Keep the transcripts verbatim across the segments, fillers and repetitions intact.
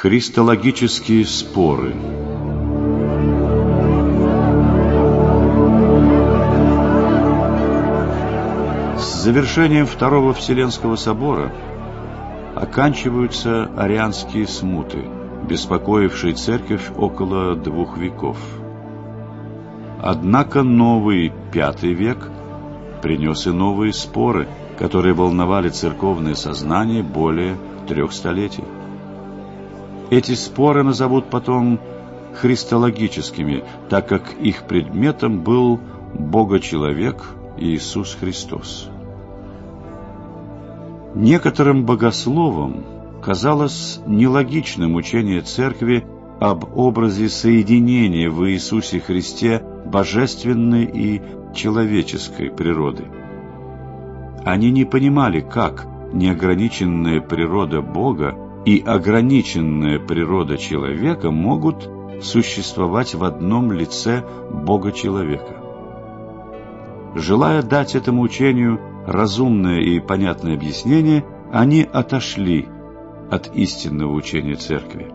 Христологические споры. С завершением Второго Вселенского собора оканчиваются арианские смуты, беспокоившие церковь около двух веков. Однако новый Пятый век принес и новые споры, которые волновали церковное сознание более трех столетий. Эти споры назовут потом христологическими, так как их предметом был Бога-человек Иисус Христос. Некоторым богословам казалось нелогичным учение Церкви об образе соединения в Иисусе Христе божественной и человеческой природы. Они не понимали, как неограниченная природа Бога и ограниченная природа человека могут существовать в одном лице Бога-человека. Желая дать этому учению разумное и понятное объяснение, они отошли от истинного учения Церкви.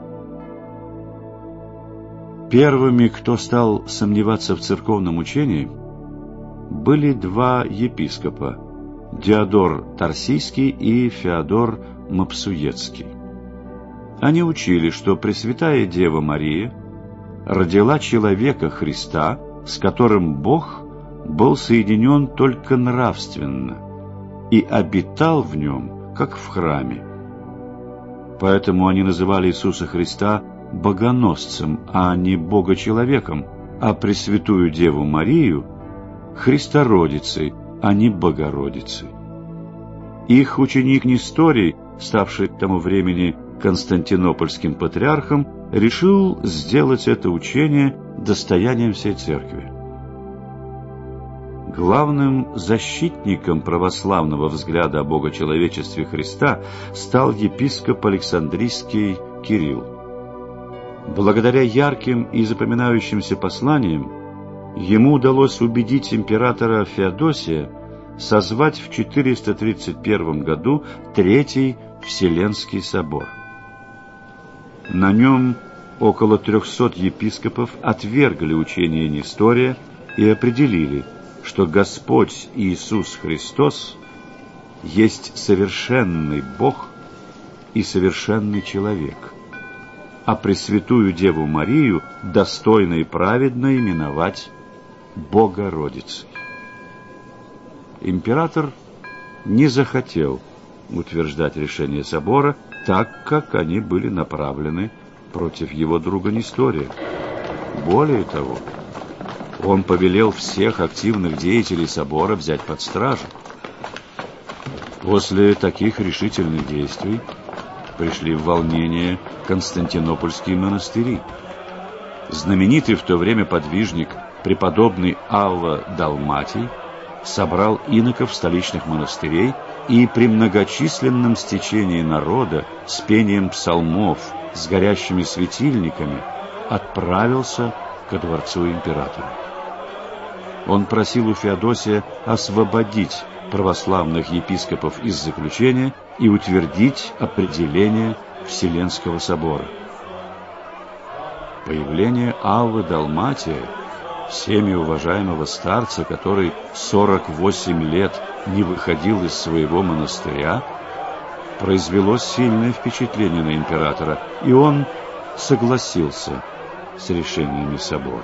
Первыми, кто стал сомневаться в церковном учении, были два епископа – Диодор Тарсийский и Феодор Мопсуетский. Они учили, что Пресвятая Дева Мария родила человека Христа, с которым Бог был соединен только нравственно и обитал в нем, как в храме. Поэтому они называли Иисуса Христа богоносцем, а не Бога-человеком, а Пресвятую Деву Марию – Христородицей, а не Богородицей. Их ученик Несторий, ставший к тому времени константинопольским патриархом, решил сделать это учение достоянием всей церкви. Главным защитником православного взгляда о богочеловечестве Христа стал епископ Александрийский Кирилл. Благодаря ярким и запоминающимся посланиям ему удалось убедить императора Феодосия созвать в четыреста тридцать первом году Третий Вселенский собор. На нем около трехсот епископов отвергли учение Нестория и определили, что Господь Иисус Христос есть совершенный Бог и совершенный человек, а Пресвятую Деву Марию достойно и праведно именовать Богородицей. Император не захотел утверждать решение собора, так как они были направлены против его друга Нестория. Более того, он повелел всех активных деятелей собора взять под стражу. После таких решительных действий пришли в волнение константинопольские монастыри. Знаменитый в то время подвижник преподобный Авва Далматий собрал иноков столичных монастырей и при многочисленном стечении народа с пением псалмов, с горящими светильниками отправился ко дворцу императора. Он просил у Феодосия освободить православных епископов из заключения и утвердить определение Вселенского собора. Появление Аввы Далматия, всеми уважаемого старца, который сорок восемь лет не выходил из своего монастыря, произвело сильное впечатление на императора, и он согласился с решениями собора.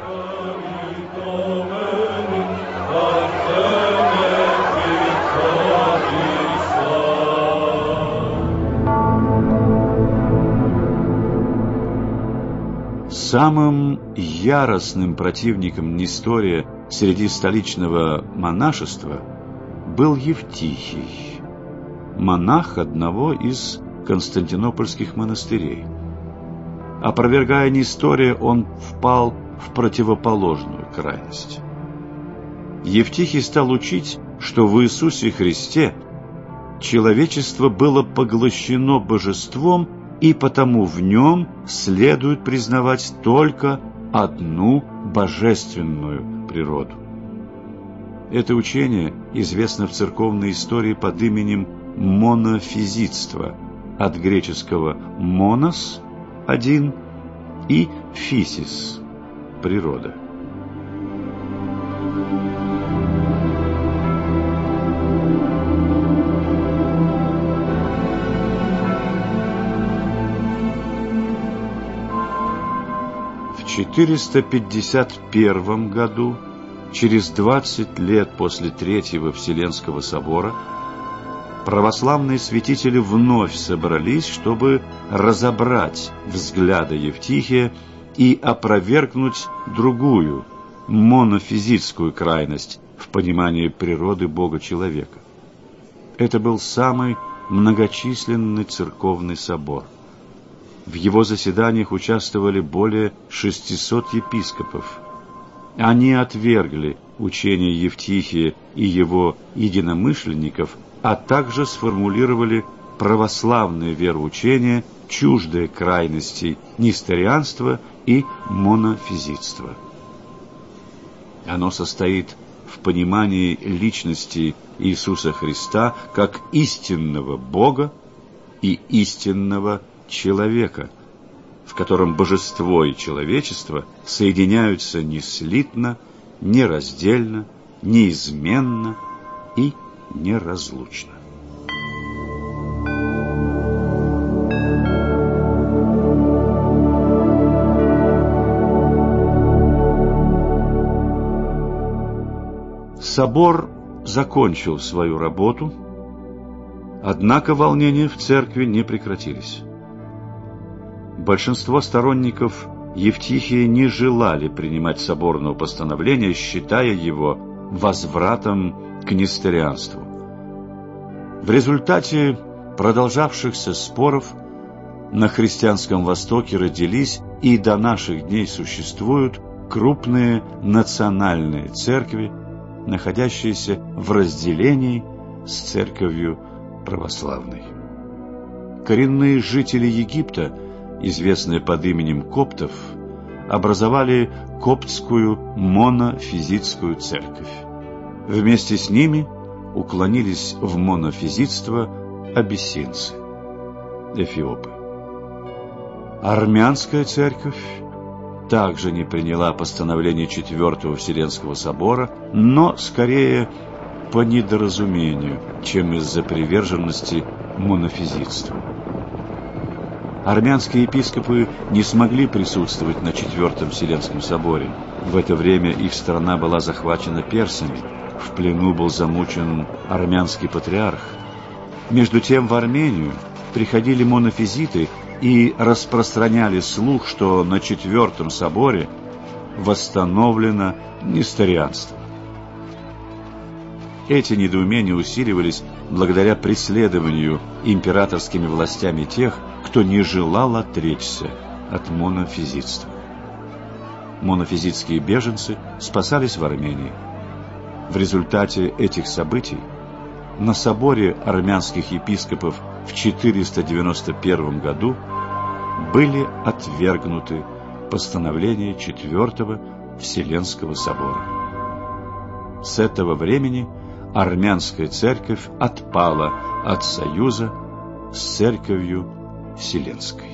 Самым яростным противником Нестория среди столичного монашества был Евтихий, монах одного из константинопольских монастырей. Опровергая Нестория, он впал в противоположную крайность. Евтихий стал учить, что в Иисусе Христе человечество было поглощено божеством, и потому в нем следует признавать только одну божественную природу. Это учение известно в церковной истории под именем монофизитство, от греческого «монос» один и фисис – природа. В четыреста пятьдесят первом году, через двадцать лет после Третьего Вселенского собора, православные святители вновь собрались, чтобы разобрать взгляды Евтихия и опровергнуть другую, монофизитскую крайность в понимании природы Бога-человека. Это был самый многочисленный церковный собор. В его заседаниях участвовали более шестисот епископов. Они отвергли учение Евтихия и его единомышленников, а также сформулировали православное вероучение, чуждое крайностей несторианства и монофизитства. Оно состоит в понимании личности Иисуса Христа как истинного Бога и истинного человека, в котором божество и человечество соединяются неслитно, нераздельно, неизменно и неразлучно. Собор закончил свою работу, однако волнения в церкви не прекратились. Большинство сторонников Евтихия не желали принимать соборного постановления, считая его возвратом к несторианству. В результате продолжавшихся споров на христианском Востоке родились и до наших дней существуют крупные национальные церкви, находящиеся в разделении с церковью православной. Коренные жители Египта, известные под именем коптов, образовали коптскую монофизитскую церковь. Вместе с ними уклонились в монофизитство абиссинцы, эфиопы. Армянская церковь также не приняла постановление Четвертого Вселенского собора, но скорее по недоразумению, чем из-за приверженности монофизитству. Армянские епископы не смогли присутствовать на Четвертом Вселенском соборе. В это время их страна была захвачена персами, в плену был замучен армянский патриарх. Между тем в Армению приходили монофизиты и распространяли слух, что на Четвертом соборе восстановлено несторианство. Эти недоумения усиливались благодаря преследованию императорскими властями тех, кто не желал отречься от монофизитства. Монофизитские беженцы спасались в Армении. В результате этих событий на соборе армянских епископов в четыреста девяносто первом году были отвергнуты постановления Четвертого Вселенского собора. С этого времени армянская церковь отпала от союза с церковью Вселенской.